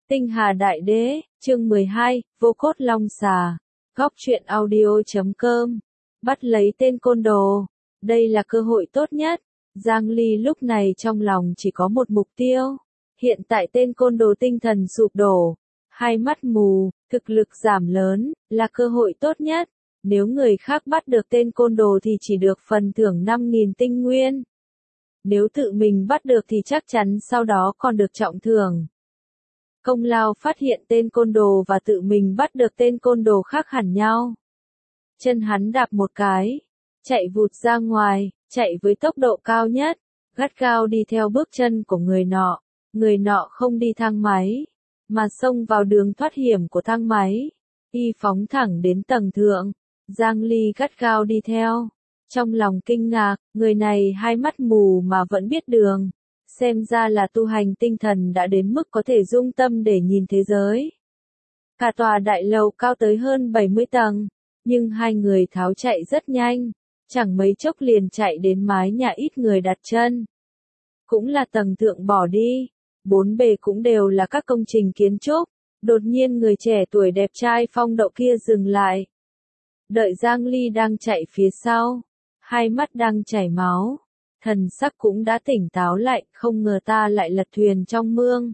Tinh Hà Đại Đế, chương 12, Vô Cốt Long Xà. Góc truyện audio.com. Bắt lấy tên côn đồ. Đây là cơ hội tốt nhất. Giang Ly lúc này trong lòng chỉ có một mục tiêu. Hiện tại tên côn đồ tinh thần sụp đổ, hai mắt mù, thực lực giảm lớn, là cơ hội tốt nhất. Nếu người khác bắt được tên côn đồ thì chỉ được phần thưởng 5.000 tinh nguyên. Nếu tự mình bắt được thì chắc chắn sau đó còn được trọng thưởng. Công lao phát hiện tên côn đồ và tự mình bắt được tên côn đồ khác hẳn nhau. Chân hắn đạp một cái, chạy vụt ra ngoài, chạy với tốc độ cao nhất, gắt gao đi theo bước chân của người nọ. Người nọ không đi thang máy, mà xông vào đường thoát hiểm của thang máy, y phóng thẳng đến tầng thượng. Giang Ly gắt gao đi theo, trong lòng kinh ngạc, người này hai mắt mù mà vẫn biết đường. Xem ra là tu hành tinh thần đã đến mức có thể dung tâm để nhìn thế giới. Cả tòa đại lầu cao tới hơn 70 tầng, nhưng hai người tháo chạy rất nhanh, chẳng mấy chốc liền chạy đến mái nhà ít người đặt chân. Cũng là tầng thượng bỏ đi, bốn bề cũng đều là các công trình kiến trúc. Đột nhiên người trẻ tuổi đẹp trai phong độ kia dừng lại. Đợi Giang Ly đang chạy phía sau, hai mắt đang chảy máu. Thần sắc cũng đã tỉnh táo lại, không ngờ ta lại lật thuyền trong mương.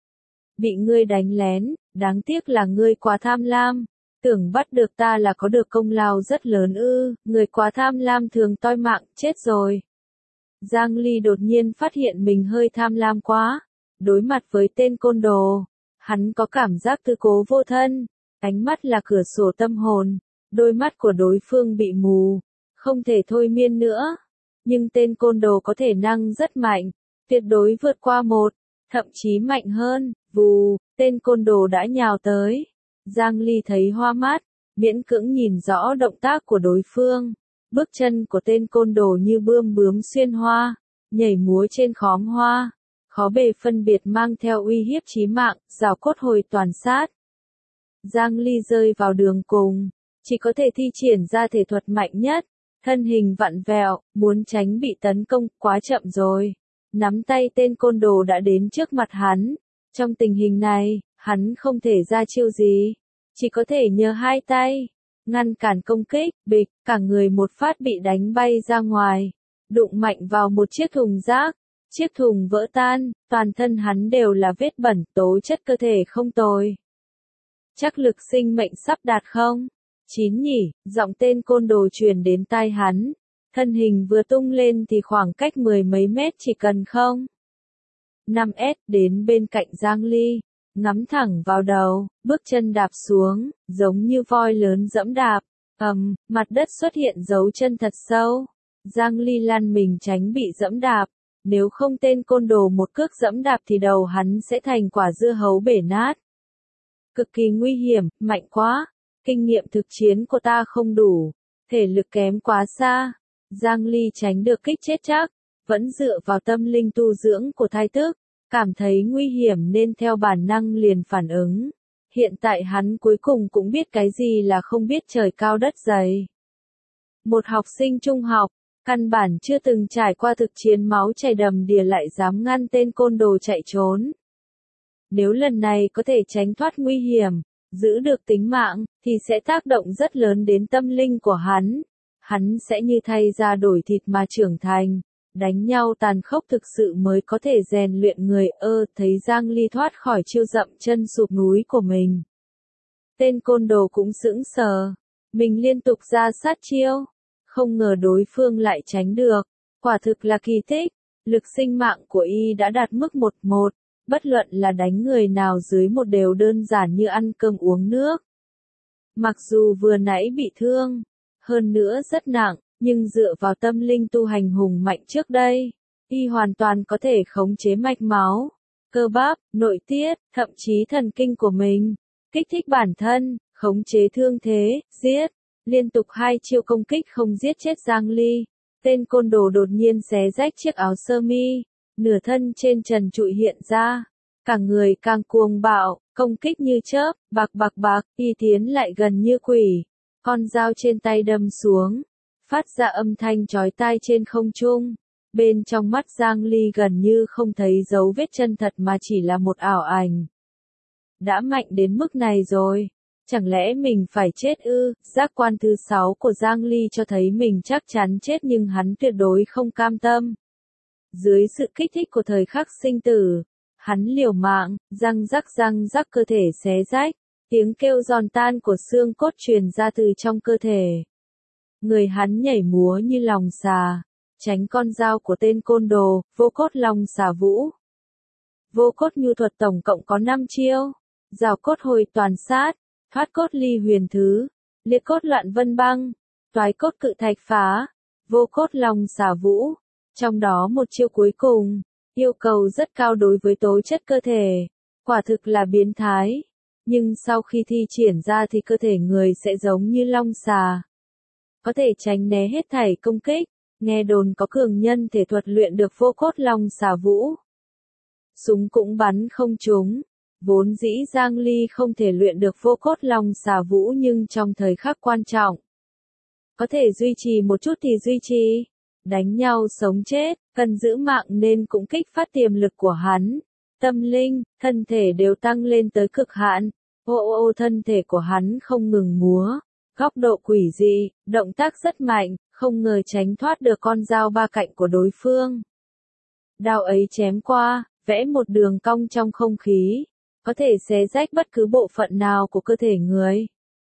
Bị ngươi đánh lén, đáng tiếc là ngươi quá tham lam. Tưởng bắt được ta là có được công lao rất lớn ư, người quá tham lam thường toi mạng, chết rồi. Giang Ly đột nhiên phát hiện mình hơi tham lam quá. Đối mặt với tên côn đồ, hắn có cảm giác tư cố vô thân. Ánh mắt là cửa sổ tâm hồn, đôi mắt của đối phương bị mù, không thể thôi miên nữa. Nhưng tên côn đồ có thể năng rất mạnh, tuyệt đối vượt qua một, thậm chí mạnh hơn. Vù, tên côn đồ đã nhào tới. Giang Ly thấy hoa mắt, miễn cưỡng nhìn rõ động tác của đối phương. Bước chân của tên côn đồ như bươm bướm xuyên hoa, nhảy múa trên khóm hoa, khó bề phân biệt mang theo uy hiếp chí mạng, rào cốt hồi toàn sát. Giang Ly rơi vào đường cùng, chỉ có thể thi triển ra thể thuật mạnh nhất. Thân hình vặn vẹo, muốn tránh bị tấn công, quá chậm rồi. Nắm tay tên côn đồ đã đến trước mặt hắn. Trong tình hình này, hắn không thể ra chiêu gì. Chỉ có thể nhờ hai tay, ngăn cản công kích, bịch, cả người một phát bị đánh bay ra ngoài. Đụng mạnh vào một chiếc thùng rác. Chiếc thùng vỡ tan, toàn thân hắn đều là vết bẩn, tố chất cơ thể không tồi. Chắc lực sinh mệnh sắp đạt không? 9 nhỉ, giọng tên côn đồ truyền đến tai hắn. Thân hình vừa tung lên thì khoảng cách 10 mấy mét chỉ cần không 5s đến bên cạnh Giang Ly, ngắm thẳng vào đầu, bước chân đạp xuống, giống như voi lớn dẫm đạp. Mặt đất xuất hiện dấu chân thật sâu. Giang Ly lăn mình tránh bị dẫm đạp. Nếu không tên côn đồ một cước dẫm đạp thì đầu hắn sẽ thành quả dưa hấu bể nát. Cực kỳ nguy hiểm, mạnh quá. Kinh nghiệm thực chiến của ta không đủ, thể lực kém quá xa. Giang Ly tránh được kích chết chắc, vẫn dựa vào tâm linh tu dưỡng của thai tức, cảm thấy nguy hiểm nên theo bản năng liền phản ứng. Hiện tại hắn cuối cùng cũng biết cái gì là không biết trời cao đất dày. Một học sinh trung học, căn bản chưa từng trải qua thực chiến máu chảy đầm đìa lại dám ngăn tên côn đồ chạy trốn. Nếu lần này có thể tránh thoát nguy hiểm, giữ được tính mạng, thì sẽ tác động rất lớn đến tâm linh của hắn. Hắn sẽ như thay da đổi thịt mà trưởng thành. Đánh nhau tàn khốc thực sự mới có thể rèn luyện người. Thấy Giang Ly thoát khỏi chiêu dậm chân sụp núi của mình. Tên côn đồ cũng sững sờ. Mình liên tục ra sát chiêu. Không ngờ đối phương lại tránh được. Quả thực là kỳ tích. Lực sinh mạng của y đã đạt mức 1-1. Bất luận là đánh người nào dưới một đều đơn giản như ăn cơm uống nước. Mặc dù vừa nãy bị thương, hơn nữa rất nặng, nhưng dựa vào tâm linh tu hành hùng mạnh trước đây, y hoàn toàn có thể khống chế mạch máu, cơ bắp, nội tiết, thậm chí thần kinh của mình, kích thích bản thân, khống chế thương thế, giết. Liên tục hai chiêu công kích không giết chết Giang Ly. Tên côn đồ đột nhiên xé rách chiếc áo sơ mi. Nửa thân trên trần trụi hiện ra, cả người càng cuồng bạo, công kích như chớp, bạc, y tiến lại gần như quỷ. Con dao trên tay đâm xuống, phát ra âm thanh chói tai trên không trung. Bên trong mắt Giang Ly gần như không thấy dấu vết chân thật mà chỉ là một ảo ảnh. đã mạnh đến mức này rồi. Chẳng lẽ mình phải chết ư? Giác quan thứ 6 của Giang Ly cho thấy mình chắc chắn chết nhưng hắn tuyệt đối không cam tâm. Dưới sự kích thích của thời khắc sinh tử, hắn liều mạng, răng rắc cơ thể xé rách, tiếng kêu giòn tan của xương cốt truyền ra từ trong cơ thể. Người hắn nhảy múa như lòng xà, tránh con dao của tên côn đồ, vô cốt long xà vũ. Vô cốt nhu thuật tổng cộng có 5 chiêu, rào cốt hồi toàn sát, thoát cốt ly huyền thứ, liệt cốt loạn vân băng, toái cốt cự thạch phá, vô cốt long xà vũ. Trong đó một chiêu cuối cùng, yêu cầu rất cao đối với tố chất cơ thể, quả thực là biến thái. Nhưng sau khi thi triển ra thì cơ thể người sẽ giống như long xà, có thể tránh né hết thảy công kích. Nghe đồn có cường nhân thể thuật luyện được vô cốt long xà vũ. Súng cũng bắn không trúng. Vốn dĩ Giang Ly không thể luyện được vô cốt long xà vũ nhưng trong thời khắc quan trọng, có thể duy trì một chút thì duy trì. Đánh nhau sống chết, cần giữ mạng nên cũng kích phát tiềm lực của hắn. Tâm linh, thân thể đều tăng lên tới cực hạn. Thân thể của hắn không ngừng múa. Góc độ quỷ dị, động tác rất mạnh, không ngờ tránh thoát được con dao ba cạnh của đối phương. Đao ấy chém qua, vẽ một đường cong trong không khí, có thể xé rách bất cứ bộ phận nào của cơ thể người.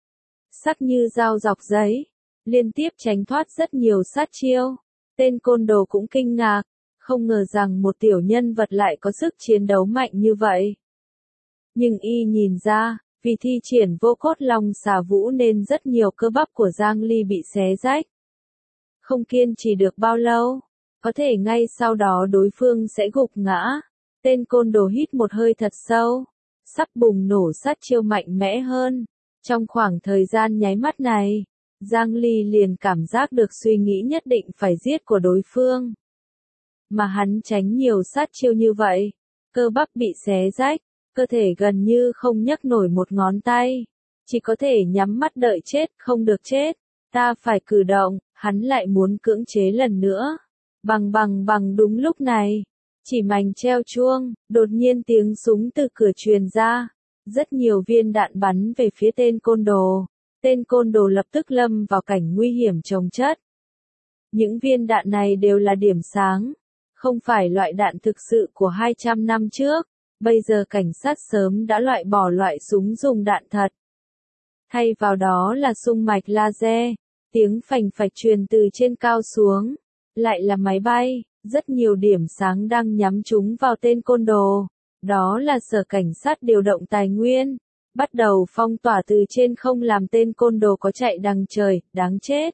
Sắc như dao dọc giấy, liên tiếp tránh thoát rất nhiều sát chiêu. Tên côn đồ cũng kinh ngạc, không ngờ rằng một tiểu nhân vật lại có sức chiến đấu mạnh như vậy. Nhưng y nhìn ra, vì thi triển vô cốt long xà vũ nên rất nhiều cơ bắp của Giang Ly bị xé rách. Không kiên trì được bao lâu, có thể ngay sau đó đối phương sẽ gục ngã. Tên côn đồ hít một hơi thật sâu, sắp bùng nổ sát chiêu mạnh mẽ hơn. Trong khoảng thời gian nháy mắt này, Giang Ly liền cảm giác được suy nghĩ nhất định phải giết của đối phương. Mà hắn tránh nhiều sát chiêu như vậy, cơ bắp bị xé rách, cơ thể gần như không nhấc nổi một ngón tay, chỉ có thể nhắm mắt đợi chết, không được chết. Ta phải cử động, hắn lại muốn cưỡng chế lần nữa. Bằng đúng lúc này, chỉ mảnh treo chuông, đột nhiên tiếng súng từ cửa truyền ra, rất nhiều viên đạn bắn về phía tên côn đồ. Tên côn đồ lập tức lâm vào cảnh nguy hiểm chồng chất. Những viên đạn này đều là điểm sáng, không phải loại đạn thực sự của 200 năm trước. Bây giờ cảnh sát sớm đã loại bỏ loại súng dùng đạn thật. Thay vào đó là xung mạch laser, tiếng phành phạch truyền từ trên cao xuống, lại là máy bay, rất nhiều điểm sáng đang nhắm chúng vào tên côn đồ. Đó là sở cảnh sát điều động tài nguyên, bắt đầu phong tỏa từ trên không làm tên côn đồ có chạy đằng trời, đáng chết.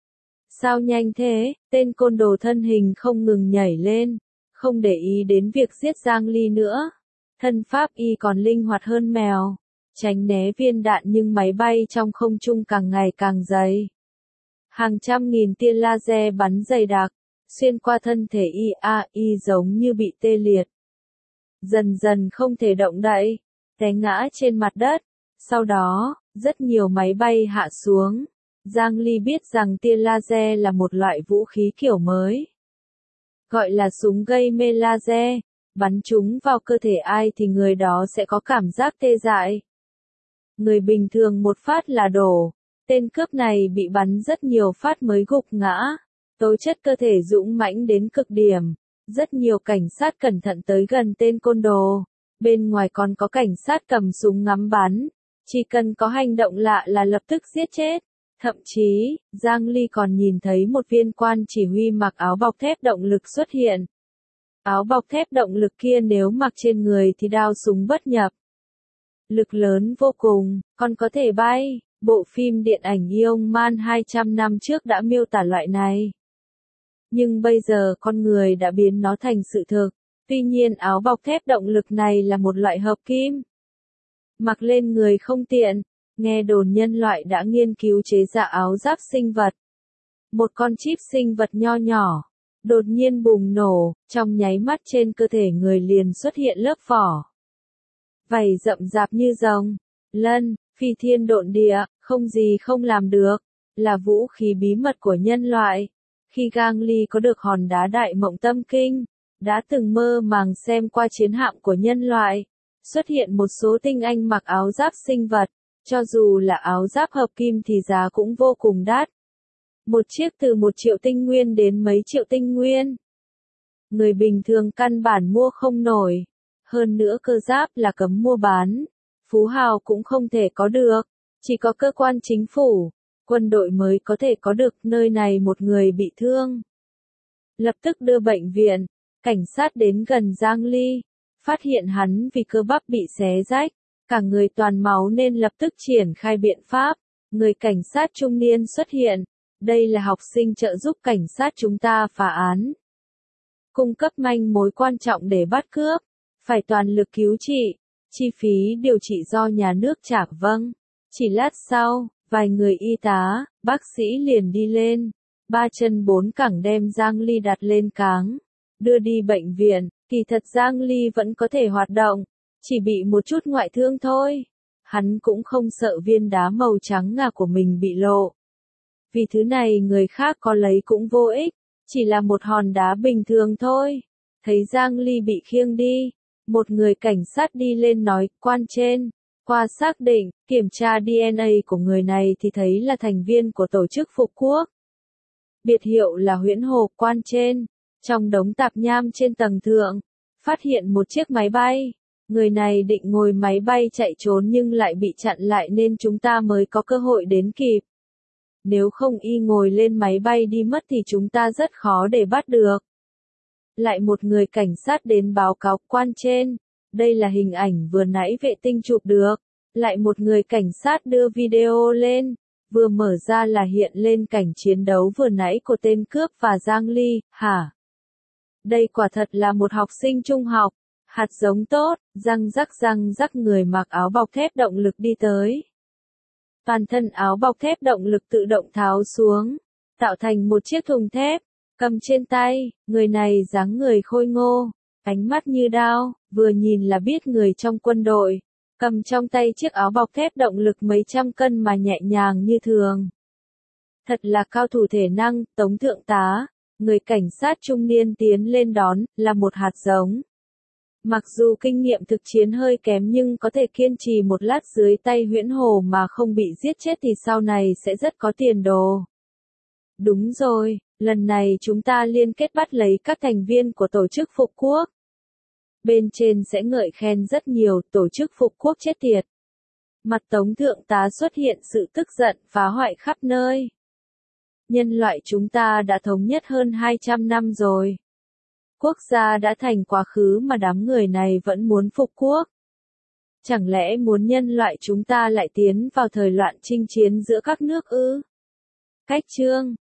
Sao nhanh thế, tên côn đồ thân hình không ngừng nhảy lên, không để ý đến việc giết Giang Ly nữa. Thân pháp y còn linh hoạt hơn mèo, tránh né viên đạn nhưng máy bay trong không trung càng ngày càng dày. Hàng trăm nghìn tia laser bắn dày đặc, xuyên qua thân thể y giống như bị tê liệt. Dần dần không thể động đậy, té ngã trên mặt đất. Sau đó, rất nhiều máy bay hạ xuống. Giang Ly biết rằng tia laser là một loại vũ khí kiểu mới. Gọi là súng gây mê laser. Bắn chúng vào cơ thể ai thì người đó sẽ có cảm giác tê dại. Người bình thường một phát là đổ. Tên cướp này bị bắn rất nhiều phát mới gục ngã. Tố chất cơ thể dũng mãnh đến cực điểm. Rất nhiều cảnh sát cẩn thận tới gần tên côn đồ. Bên ngoài còn có cảnh sát cầm súng ngắm bắn. Chỉ cần có hành động lạ là lập tức giết chết. Thậm chí, Giang Ly còn nhìn thấy một viên quan chỉ huy mặc áo bọc thép động lực xuất hiện. Áo bọc thép động lực kia nếu mặc trên người thì đao súng bất nhập. Lực lớn vô cùng, còn có thể bay. Bộ phim điện ảnh Iron Man 200 năm trước đã miêu tả loại này. Nhưng bây giờ con người đã biến nó thành sự thực. Tuy nhiên áo bọc thép động lực này là một loại hợp kim. Mặc lên người không tiện. Nghe đồn nhân loại đã nghiên cứu chế ra áo giáp sinh vật. Một con chip sinh vật nho nhỏ, đột nhiên bùng nổ, trong nháy mắt trên cơ thể người liền xuất hiện lớp vỏ. Vảy rậm rạp như rồng, lân, phi thiên độn địa, không gì không làm được, là vũ khí bí mật của nhân loại. Khi Giang Ly có được hòn đá đại mộng tâm kinh, đã từng mơ màng xem qua chiến hạm của nhân loại. xuất hiện một số tinh anh mặc áo giáp sinh vật, cho dù là áo giáp hợp kim thì giá cũng vô cùng đắt. Một chiếc từ 1 triệu tinh nguyên đến mấy triệu tinh nguyên. Người bình thường căn bản mua không nổi. Hơn nữa cơ giáp là cấm mua bán. Phú hào cũng không thể có được. Chỉ có cơ quan chính phủ, quân đội mới có thể có được. Nơi này một người bị thương. Lập tức đưa bệnh viện. Cảnh sát đến gần Giang Ly. Phát hiện hắn vì cơ bắp bị xé rách. Cả người toàn máu nên lập tức triển khai biện pháp. Người cảnh sát trung niên xuất hiện. Đây là học sinh trợ giúp cảnh sát chúng ta phá án. Cung cấp manh mối quan trọng để bắt cướp. Phải toàn lực cứu trị. Chi phí điều trị do nhà nước trả. Vâng. Chỉ lát sau, vài người y tá, bác sĩ liền đi lên. 3 chân 4 cẳng đem Giang Ly đặt lên cáng. Đưa đi bệnh viện. Kỳ thật Giang Ly vẫn có thể hoạt động. Chỉ bị một chút ngoại thương thôi. Hắn cũng không sợ viên đá màu trắng ngà của mình bị lộ. Vì thứ này người khác có lấy cũng vô ích. Chỉ là một hòn đá bình thường thôi. Thấy Giang Ly bị khiêng đi. Một người cảnh sát đi lên nói, quan trên. Qua xác định, kiểm tra DNA của người này thì thấy là thành viên của tổ chức phục quốc. Biệt hiệu là Huyễn Hồ. Quan trên. Trong đống tạp nham trên tầng thượng. Phát hiện một chiếc máy bay. Người này định ngồi máy bay chạy trốn nhưng lại bị chặn lại nên chúng ta mới có cơ hội đến kịp. Nếu không y ngồi lên máy bay đi mất thì chúng ta rất khó để bắt được. Lại một người cảnh sát đến báo cáo quan trên. Đây là hình ảnh vừa nãy vệ tinh chụp được. Lại một người cảnh sát đưa video lên. Vừa mở ra là hiện lên cảnh chiến đấu vừa nãy của tên cướp và Giang Ly. Hả? Đây quả thật là một học sinh trung học. Hạt giống tốt, răng rắc người mặc áo bọc thép động lực đi tới. Toàn thân áo bọc thép động lực tự động tháo xuống, tạo thành một chiếc thùng thép, cầm trên tay, người này dáng người khôi ngô, ánh mắt như đao, vừa nhìn là biết người trong quân đội, cầm trong tay chiếc áo bọc thép động lực mấy trăm cân mà nhẹ nhàng như thường. Thật là cao thủ thể năng, Tống thượng tá, người cảnh sát trung niên tiến lên đón, là một hạt giống. Mặc dù kinh nghiệm thực chiến hơi kém nhưng có thể kiên trì một lát dưới tay Huyễn Hồ mà không bị giết chết thì sau này sẽ rất có tiền đồ. Đúng rồi, lần này chúng ta liên kết bắt lấy các thành viên của tổ chức phục quốc. Bên trên sẽ ngợi khen rất nhiều, tổ chức phục quốc chết tiệt. Mặt Tống thượng tá xuất hiện sự tức giận, phá hoại khắp nơi. Nhân loại chúng ta đã thống nhất hơn 200 năm rồi. Quốc gia đã thành quá khứ mà đám người này vẫn muốn phục quốc. Chẳng lẽ muốn nhân loại chúng ta lại tiến vào thời loạn chinh chiến giữa các nước ư? Cách chương